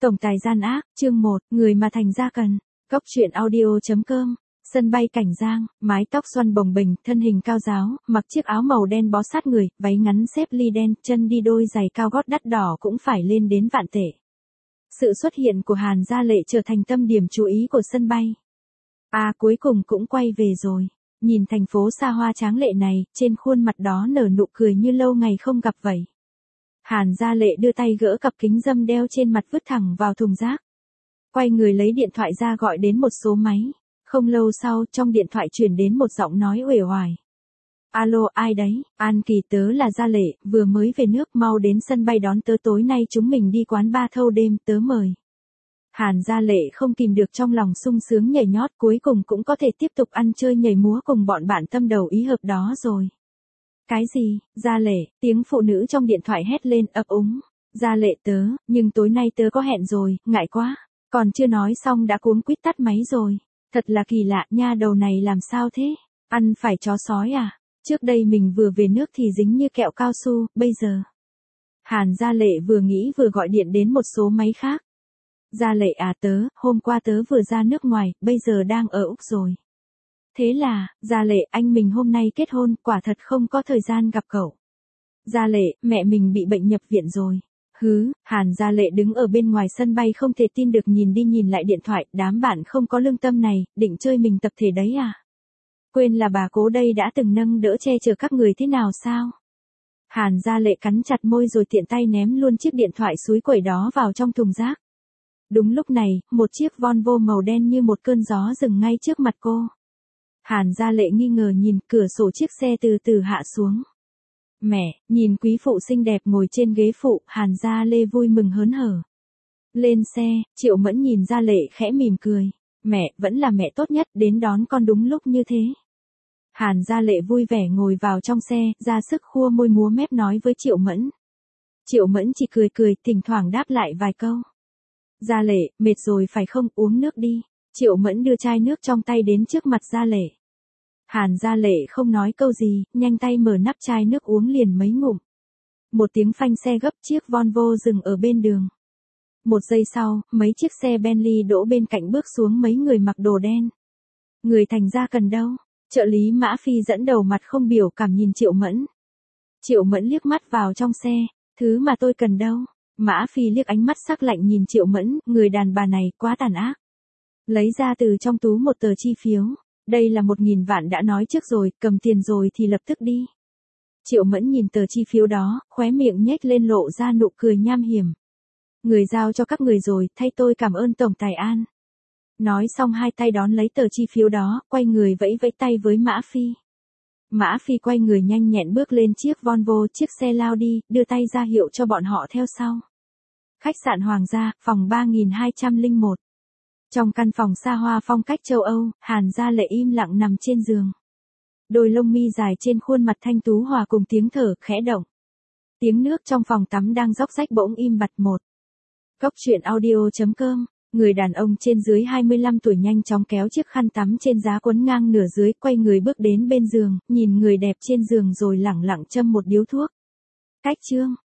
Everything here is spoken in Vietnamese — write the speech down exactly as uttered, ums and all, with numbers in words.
Tổng tài gian ác, chương một, người mà thành ra cần. Cốc truyện audio chấm com. Sân bay Cảnh Giang, mái tóc xoăn bồng bềnh, thân hình cao ráo, mặc chiếc áo màu đen bó sát người, váy ngắn xếp ly đen, chân đi đôi giày cao gót đắt đỏ cũng phải lên đến vạn tệ. Sự xuất hiện của Hàn Gia Lệ trở thành tâm điểm chú ý của sân bay. À, cuối cùng cũng quay về rồi. Nhìn thành phố xa hoa tráng lệ này, trên khuôn mặt đó nở nụ cười như lâu ngày không gặp vậy. Hàn Gia Lệ đưa tay gỡ cặp kính râm đeo trên mặt vứt thẳng vào thùng rác. Quay người lấy điện thoại ra gọi đến một số máy. Không lâu sau, trong điện thoại truyền đến một giọng nói uể oải. Alo, ai đấy? An Kỳ, tớ là Gia Lệ, vừa mới về nước, mau đến sân bay đón tớ, tối nay chúng mình đi quán bar thâu đêm, tớ mời. Hàn Gia Lệ không kìm được trong lòng sung sướng nhảy nhót, cuối cùng cũng có thể tiếp tục ăn chơi nhảy múa cùng bọn bạn tâm đầu ý hợp đó rồi. Cái gì? Gia Lệ, tiếng phụ nữ trong điện thoại hét lên ấp úng. Gia Lệ tớ, nhưng tối nay tớ có hẹn rồi, ngại quá. Còn chưa nói xong đã cuống quýt tắt máy rồi. Thật là kỳ lạ, nha đầu này làm sao thế? Ăn phải chó sói à? Trước đây mình vừa về nước thì dính như kẹo cao su, bây giờ. Hàn Gia Lệ vừa nghĩ vừa gọi điện đến một số máy khác. Gia Lệ à, tớ, hôm qua tớ vừa ra nước ngoài, bây giờ đang ở Úc rồi. Thế là, Gia Lệ, anh mình hôm nay kết hôn, quả thật không có thời gian gặp cậu. Gia Lệ, mẹ mình bị bệnh nhập viện rồi. Hứ, Hàn Gia Lệ đứng ở bên ngoài sân bay không thể tin được, nhìn đi nhìn lại điện thoại, đám bạn không có lương tâm này, định chơi mình tập thể đấy à? Quên là bà cố đây đã từng nâng đỡ che chở các người thế nào sao? Hàn Gia Lệ cắn chặt môi rồi tiện tay ném luôn chiếc điện thoại xúi quẩy đó vào trong thùng rác. Đúng lúc này, một chiếc Volvo màu đen như một cơn gió dừng ngay trước mặt cô. Hàn Gia Lệ nghi ngờ nhìn, cửa sổ chiếc xe từ từ hạ xuống. Mẹ, nhìn quý phụ xinh đẹp ngồi trên ghế phụ, Hàn Gia Lê vui mừng hớn hở. Lên xe, Triệu Mẫn nhìn Gia Lệ khẽ mỉm cười. Mẹ, vẫn là mẹ tốt nhất, đến đón con đúng lúc như thế. Hàn Gia Lệ vui vẻ ngồi vào trong xe, ra sức khua môi múa mép nói với Triệu Mẫn. Triệu Mẫn chỉ cười cười, thỉnh thoảng đáp lại vài câu. Gia Lệ, mệt rồi phải không, uống nước đi. Triệu Mẫn đưa chai nước trong tay đến trước mặt Gia Lệ. Hàn Gia Lệ không nói câu gì, nhanh tay mở nắp chai nước uống liền mấy ngụm. Một tiếng phanh xe gấp, chiếc Volvo dừng ở bên đường. Một giây sau, mấy chiếc xe Bentley đỗ bên cạnh, bước xuống mấy người mặc đồ đen. Người thành ra cần đâu? Trợ lý Mã Phi dẫn đầu mặt không biểu cảm nhìn Triệu Mẫn. Triệu Mẫn liếc mắt vào trong xe, thứ mà tôi cần đâu? Mã Phi liếc ánh mắt sắc lạnh nhìn Triệu Mẫn, người đàn bà này quá tàn ác. Lấy ra từ trong túi một tờ chi phiếu. Đây là một nghìn vạn đã nói trước rồi, cầm tiền rồi thì lập tức đi. Triệu Mẫn nhìn tờ chi phiếu đó, khóe miệng nhếch lên lộ ra nụ cười nham hiểm. Người giao cho các người rồi, thay tôi cảm ơn Tổng tài An. Nói xong hai tay đón lấy tờ chi phiếu đó, quay người vẫy vẫy tay với Mã Phi. Mã Phi quay người nhanh nhẹn bước lên chiếc Volvo, chiếc xe lao đi, đưa tay ra hiệu cho bọn họ theo sau. Khách sạn Hoàng gia, phòng ba nghìn hai trăm lẻ một. Trong căn phòng xa hoa phong cách châu Âu, Hàn Gia Lệ im lặng nằm trên giường. Đôi lông mi dài trên khuôn mặt thanh tú hòa cùng tiếng thở khẽ động. Tiếng nước trong phòng tắm đang róc rách bỗng im bặt một. Cốc truyện audio chấm com. Người đàn ông trên dưới hai mươi lăm tuổi nhanh chóng kéo chiếc khăn tắm trên giá quấn ngang nửa dưới, quay người bước đến bên giường, nhìn người đẹp trên giường rồi lẳng lặng châm một điếu thuốc. Cách chương.